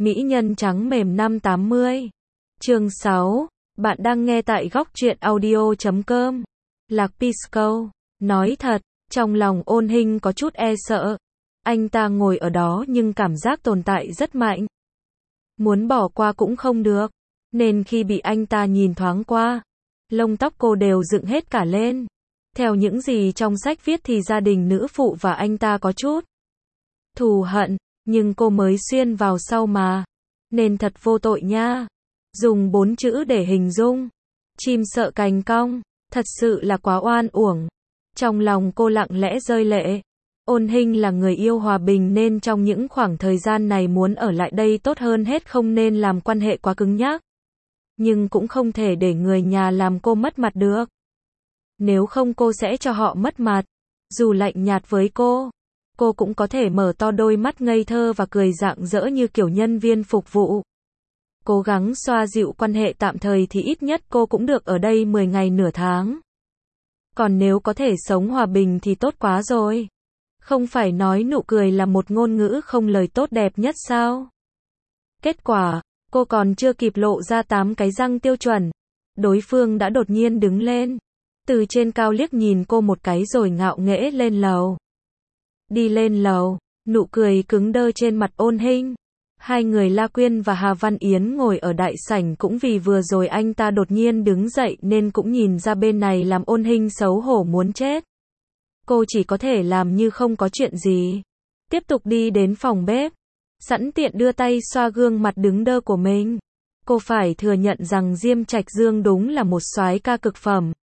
Mỹ nhân trắng mềm năm 80. Chương 6. Bạn đang nghe tại góc truyện audio.com. Lạc Pisco. Nói thật, trong lòng Ôn Hinh có chút e sợ. Anh ta ngồi ở đó nhưng cảm giác tồn tại rất mạnh. Muốn bỏ qua cũng không được. Nên khi bị anh ta nhìn thoáng qua, lông tóc cô đều dựng hết cả lên. Theo những gì trong sách viết thì gia đình nữ phụ và anh ta có chút thù hận, nhưng cô mới xuyên vào sau mà. Nên thật vô tội nha. Dùng 4 chữ để hình dung. Chim sợ cành cong. Thật sự là quá oan uổng. Trong lòng cô lặng lẽ rơi lệ. Ôn Hinh là người yêu hòa bình nên trong những khoảng thời gian này muốn ở lại đây tốt hơn hết, không nên làm quan hệ quá cứng nhắc. Nhưng cũng không thể để người nhà làm cô mất mặt được. Nếu không cô sẽ cho họ mất mặt. Dù lạnh nhạt với cô cũng có thể mở to đôi mắt ngây thơ và cười rạng rỡ như kiểu nhân viên phục vụ. Cố gắng xoa dịu quan hệ tạm thời thì ít nhất cô cũng được ở đây 10 ngày nửa tháng. Còn nếu có thể sống hòa bình thì tốt quá rồi. Không phải nói nụ cười là một ngôn ngữ không lời tốt đẹp nhất sao? Kết quả, cô còn chưa kịp lộ ra 8 cái răng tiêu chuẩn. Đối phương đã đột nhiên đứng lên. Từ trên cao liếc nhìn cô một cái rồi ngạo nghễ lên lầu. Đi lên lầu, nụ cười cứng đơ trên mặt Ôn Hinh. Hai người La Quyên và Hà Văn Yến ngồi ở đại sảnh cũng vì vừa rồi anh ta đột nhiên đứng dậy nên cũng nhìn ra bên này, làm Ôn Hinh xấu hổ muốn chết. Cô chỉ có thể làm như không có chuyện gì. Tiếp tục đi đến phòng bếp. Sẵn tiện đưa tay xoa gương mặt đứng đơ của mình. Cô phải thừa nhận rằng Diêm Trạch Dương đúng là một soái ca cực phẩm.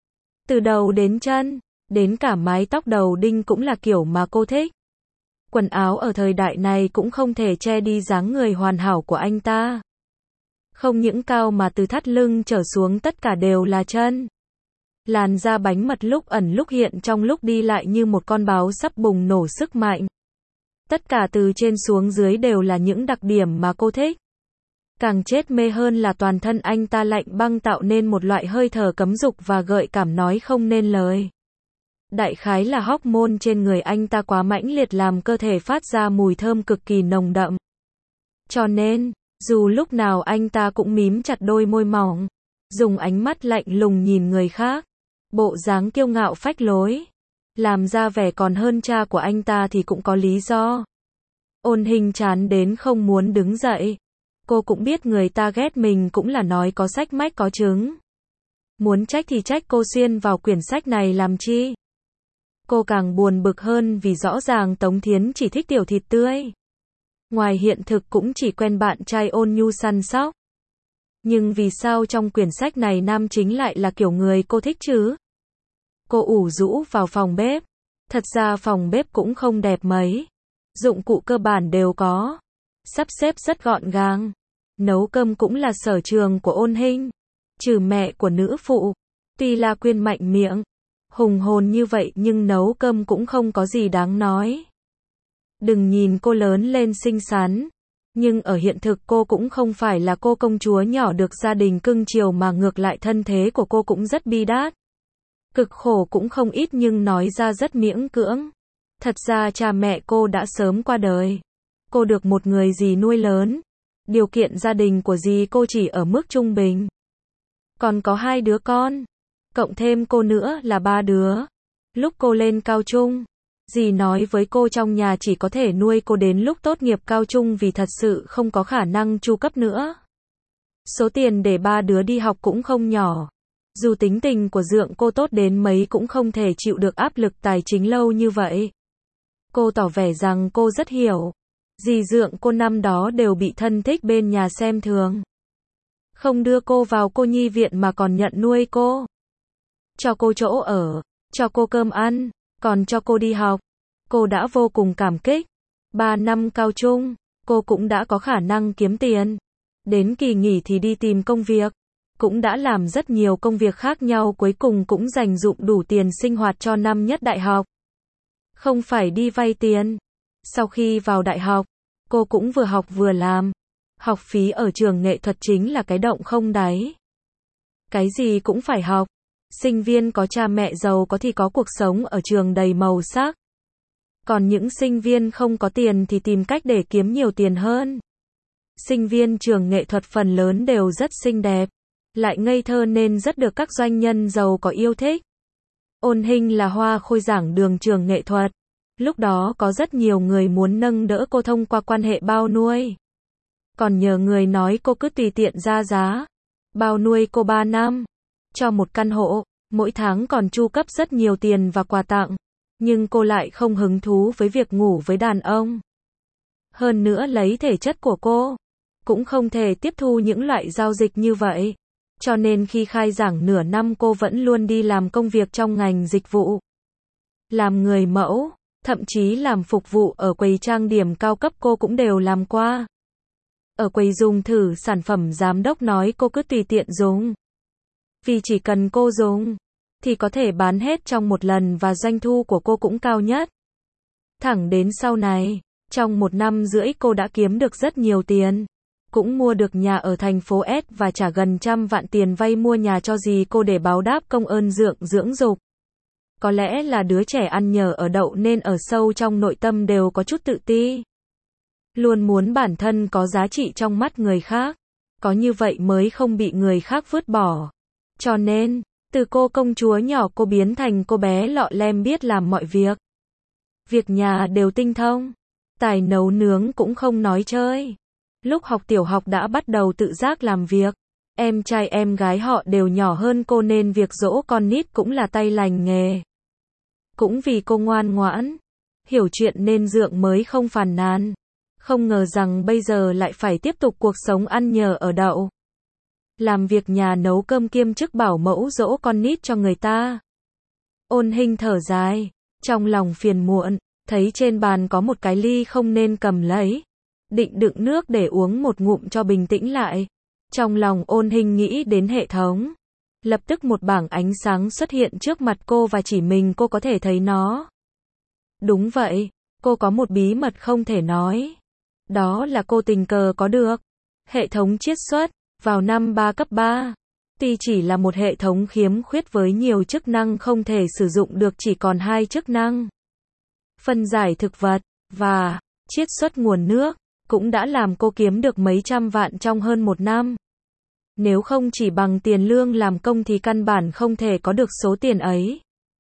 Từ đầu đến chân, đến cả mái tóc đầu đinh cũng là kiểu mà cô thích. Quần áo ở thời đại này cũng không thể che đi dáng người hoàn hảo của anh ta. Không những cao mà từ thắt lưng trở xuống tất cả đều là chân. Làn da bánh mật lúc ẩn lúc hiện trong lúc đi lại như một con báo sắp bùng nổ sức mạnh. Tất cả từ trên xuống dưới đều là những đặc điểm mà cô thích. Càng chết mê hơn là toàn thân anh ta lạnh băng tạo nên một loại hơi thở cấm dục và gợi cảm nói không nên lời. Đại khái là hormone trên người anh ta quá mãnh liệt làm cơ thể phát ra mùi thơm cực kỳ nồng đậm. Cho nên, dù lúc nào anh ta cũng mím chặt đôi môi mỏng, dùng ánh mắt lạnh lùng nhìn người khác, bộ dáng kiêu ngạo phách lối, làm ra vẻ còn hơn cha của anh ta thì cũng có lý do. Ôn Hinh chán đến không muốn đứng dậy. Cô cũng biết người ta ghét mình cũng là nói có sách mách có chứng. Muốn trách thì trách cô xuyên vào quyển sách này làm chi. Cô càng buồn bực hơn vì rõ ràng Tống Thiến chỉ thích tiểu thịt tươi. Ngoài hiện thực cũng chỉ quen bạn trai ôn nhu săn sóc. Nhưng vì sao trong quyển sách này nam chính lại là kiểu người cô thích chứ? Cô ủ rũ vào phòng bếp. Thật ra phòng bếp cũng không đẹp mấy. Dụng cụ cơ bản đều có. Sắp xếp rất gọn gàng. Nấu cơm cũng là sở trường của Ôn Hinh. Trừ mẹ của nữ phụ. Tuy La Quyên mạnh miệng, hùng hồn như vậy nhưng nấu cơm cũng không có gì đáng nói. Đừng nhìn cô lớn lên xinh xắn. Nhưng ở hiện thực cô cũng không phải là cô công chúa nhỏ được gia đình cưng chiều mà ngược lại thân thế của cô cũng rất bi đát. Cực khổ cũng không ít nhưng nói ra rất miễn cưỡng. Thật ra cha mẹ cô đã sớm qua đời. Cô được một người dì nuôi lớn. Điều kiện gia đình của dì cô chỉ ở mức trung bình. Còn có 2 đứa con. Cộng thêm cô nữa là 3 đứa. Lúc cô lên cao trung, dì nói với cô trong nhà chỉ có thể nuôi cô đến lúc tốt nghiệp cao trung vì thật sự không có khả năng chu cấp nữa. Số tiền để 3 đứa đi học cũng không nhỏ. Dù tính tình của dượng cô tốt đến mấy cũng không thể chịu được áp lực tài chính lâu như vậy. Cô tỏ vẻ rằng cô rất hiểu. Dì dượng cô năm đó đều bị thân thích bên nhà xem thường. Không đưa cô vào cô nhi viện mà còn nhận nuôi cô. Cho cô chỗ ở, cho cô cơm ăn, còn cho cô đi học. Cô đã vô cùng cảm kích. 3 năm cao trung, cô cũng đã có khả năng kiếm tiền. Đến kỳ nghỉ thì đi tìm công việc. Cũng đã làm rất nhiều công việc khác nhau, cuối cùng cũng dành dụm đủ tiền sinh hoạt cho năm nhất đại học. Không phải đi vay tiền. Sau khi vào đại học, cô cũng vừa học vừa làm. Học phí ở trường nghệ thuật chính là cái động không đáy. Cái gì cũng phải học. Sinh viên có cha mẹ giàu có thì có cuộc sống ở trường đầy màu sắc. Còn những sinh viên không có tiền thì tìm cách để kiếm nhiều tiền hơn. Sinh viên trường nghệ thuật phần lớn đều rất xinh đẹp, lại ngây thơ nên rất được các doanh nhân giàu có yêu thích. Ôn Hinh là hoa khôi giảng đường trường nghệ thuật. Lúc đó có rất nhiều người muốn nâng đỡ cô thông qua quan hệ bao nuôi. Còn nhờ người nói cô cứ tùy tiện ra giá. Bao nuôi cô 3 năm. Cho một căn hộ, mỗi tháng còn chu cấp rất nhiều tiền và quà tặng. Nhưng cô lại không hứng thú với việc ngủ với đàn ông. Hơn nữa lấy thể chất của cô, cũng không thể tiếp thu những loại giao dịch như vậy. Cho nên khi khai giảng nửa năm cô vẫn luôn đi làm công việc trong ngành dịch vụ. Làm người mẫu, thậm chí làm phục vụ ở quầy trang điểm cao cấp cô cũng đều làm qua. Ở quầy dùng thử sản phẩm giám đốc nói cô cứ tùy tiện dùng. Vì chỉ cần cô dùng, thì có thể bán hết trong một lần và doanh thu của cô cũng cao nhất. Thẳng đến sau này, trong 1 năm rưỡi cô đã kiếm được rất nhiều tiền. Cũng mua được nhà ở thành phố S và trả gần 100 vạn tiền vay mua nhà cho dì cô để báo đáp công ơn dưỡng dục. Có lẽ là đứa trẻ ăn nhờ ở đậu nên ở sâu trong nội tâm đều có chút tự ti. Luôn muốn bản thân có giá trị trong mắt người khác. Có như vậy mới không bị người khác vứt bỏ. Cho nên, từ cô công chúa nhỏ cô biến thành cô bé lọ lem biết làm mọi việc. Việc nhà đều tinh thông. Tài nấu nướng cũng không nói chơi. Lúc học tiểu học đã bắt đầu tự giác làm việc. Em trai em gái họ đều nhỏ hơn cô nên việc dỗ con nít cũng là tay lành nghề. Cũng vì cô ngoan ngoãn, hiểu chuyện nên Dượng mới không phàn nàn. Không ngờ rằng bây giờ lại phải tiếp tục cuộc sống ăn nhờ ở đậu. Làm việc nhà nấu cơm kiêm chức bảo mẫu dỗ con nít cho người ta. Ôn Hinh thở dài, trong lòng phiền muộn, thấy trên bàn có một cái ly không nên cầm lấy. Định đựng nước để uống một ngụm cho bình tĩnh lại. Trong lòng Ôn Hinh nghĩ đến hệ thống. Lập tức một bảng ánh sáng xuất hiện trước mặt cô và chỉ mình cô có thể thấy nó. Đúng vậy, cô có một bí mật không thể nói. Đó là cô tình cờ có được. Hệ thống chiết xuất, vào năm 3 cấp 3. Tuy chỉ là một hệ thống khiếm khuyết với nhiều chức năng không thể sử dụng được chỉ còn 2 chức năng. Phân giải thực vật, và chiết xuất nguồn nước, cũng đã làm cô kiếm được mấy trăm vạn trong hơn 1 năm. Nếu không chỉ bằng tiền lương làm công thì căn bản không thể có được số tiền ấy.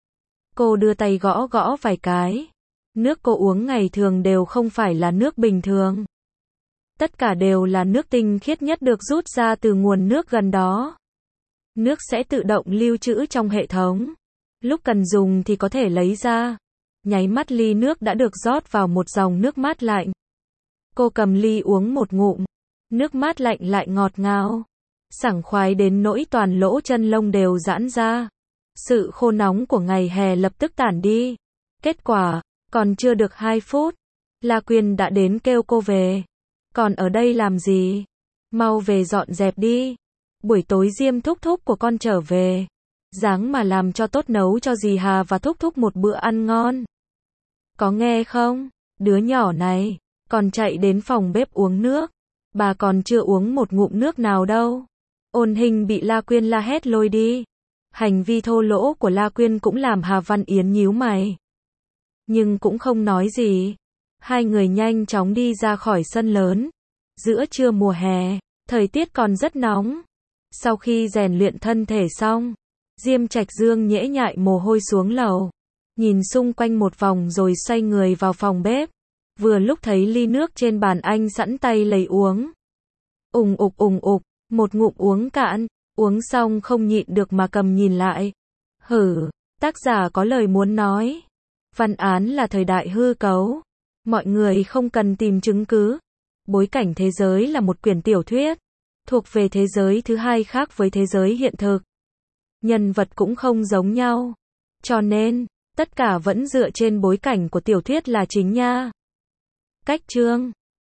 Cô đưa tay gõ gõ vài cái. Nước cô uống ngày thường đều không phải là nước bình thường. Tất cả đều là nước tinh khiết nhất được rút ra từ nguồn nước gần đó. Nước sẽ tự động lưu trữ trong hệ thống. Lúc cần dùng thì có thể lấy ra. Nháy mắt ly nước đã được rót vào một dòng nước mát lạnh. Cô cầm ly uống một ngụm. Nước mát lạnh lại ngọt ngào. Sảng khoái đến nỗi toàn lỗ chân lông đều giãn ra. Sự khô nóng của ngày hè lập tức tản đi. Kết quả, còn chưa được 2 phút, La Quyên đã đến kêu cô về. Còn ở đây làm gì? Mau về dọn dẹp đi. Buổi tối Diêm thúc thúc của con trở về. Ráng mà làm cho tốt nấu cho dì Hà và thúc thúc một bữa ăn ngon. Có nghe không? Đứa nhỏ này, còn chạy đến phòng bếp uống nước. Bà còn chưa uống một ngụm nước nào đâu. Ôn Hinh bị La Quyên la hét lôi đi. Hành vi thô lỗ của La Quyên cũng làm Hà Văn Yến nhíu mày. Nhưng cũng không nói gì. Hai người nhanh chóng đi ra khỏi sân lớn. Giữa trưa mùa hè, thời tiết còn rất nóng. Sau khi rèn luyện thân thể xong, Diêm Trạch Dương nhễ nhại mồ hôi xuống lầu. Nhìn xung quanh một vòng rồi xoay người vào phòng bếp. Vừa lúc thấy ly nước trên bàn anh sẵn tay lấy uống. Ùng ục, một ngụm uống cạn. Uống xong không nhịn được mà cầm nhìn lại. Hử, tác giả có lời muốn nói. Văn án là thời đại hư cấu. Mọi người không cần tìm chứng cứ. Bối cảnh thế giới là một quyển tiểu thuyết. Thuộc về thế giới thứ hai khác với thế giới hiện thực. Nhân vật cũng không giống nhau. Cho nên, tất cả vẫn dựa trên bối cảnh của tiểu thuyết là chính nha. Cách chương